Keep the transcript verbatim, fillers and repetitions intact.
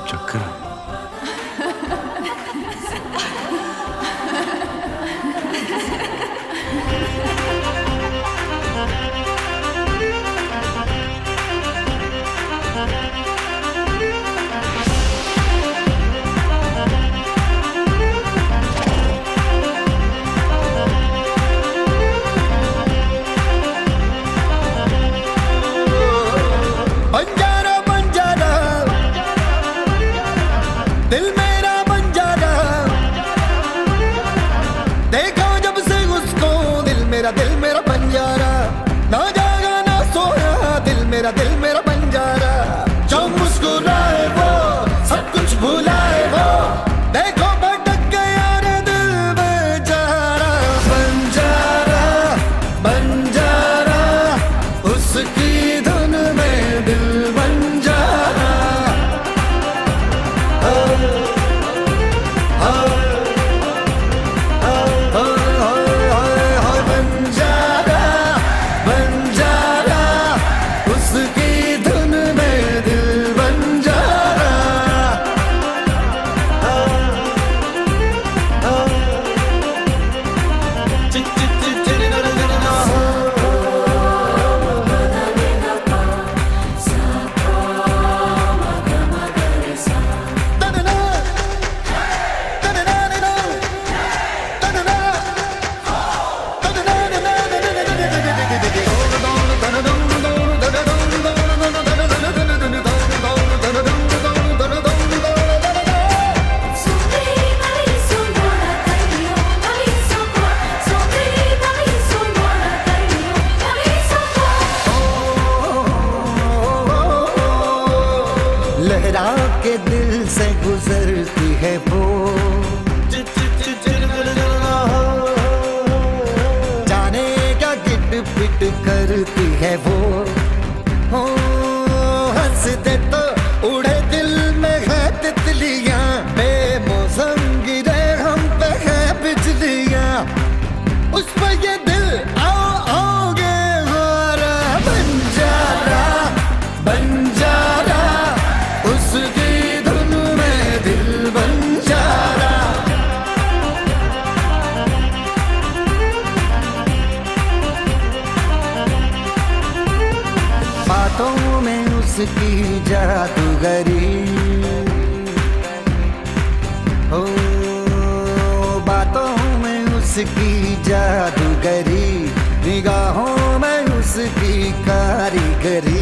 चक्कर आ गया। दिल मेरा बंजारा, ना जागा ना सोया, दिल मेरा दिल मेरा बंजारा। जो मुस्कुराए वो सब कुछ भुलाए वो, देखो भटक गया रे दिल बेचारा। बंजारा बंजारा उसकी धुन में दिल बंजारा। लहरा के दिल से गुजरती है वो, जाने क्या गिट पिट करती है वो। हो हंसते तो उड़े दिल में है तितलियां, बेमौसम गिरे हम पे है बिजलियां। उस पर ये दिल आओ आओगे हमारा। बंजारा बंजारा उसकी धुन में दिल बंजारा। बातों में उसकी जादूगरी, हो बातों में उसकी जादूगरी, निगाहों में उसकी कारीगरी।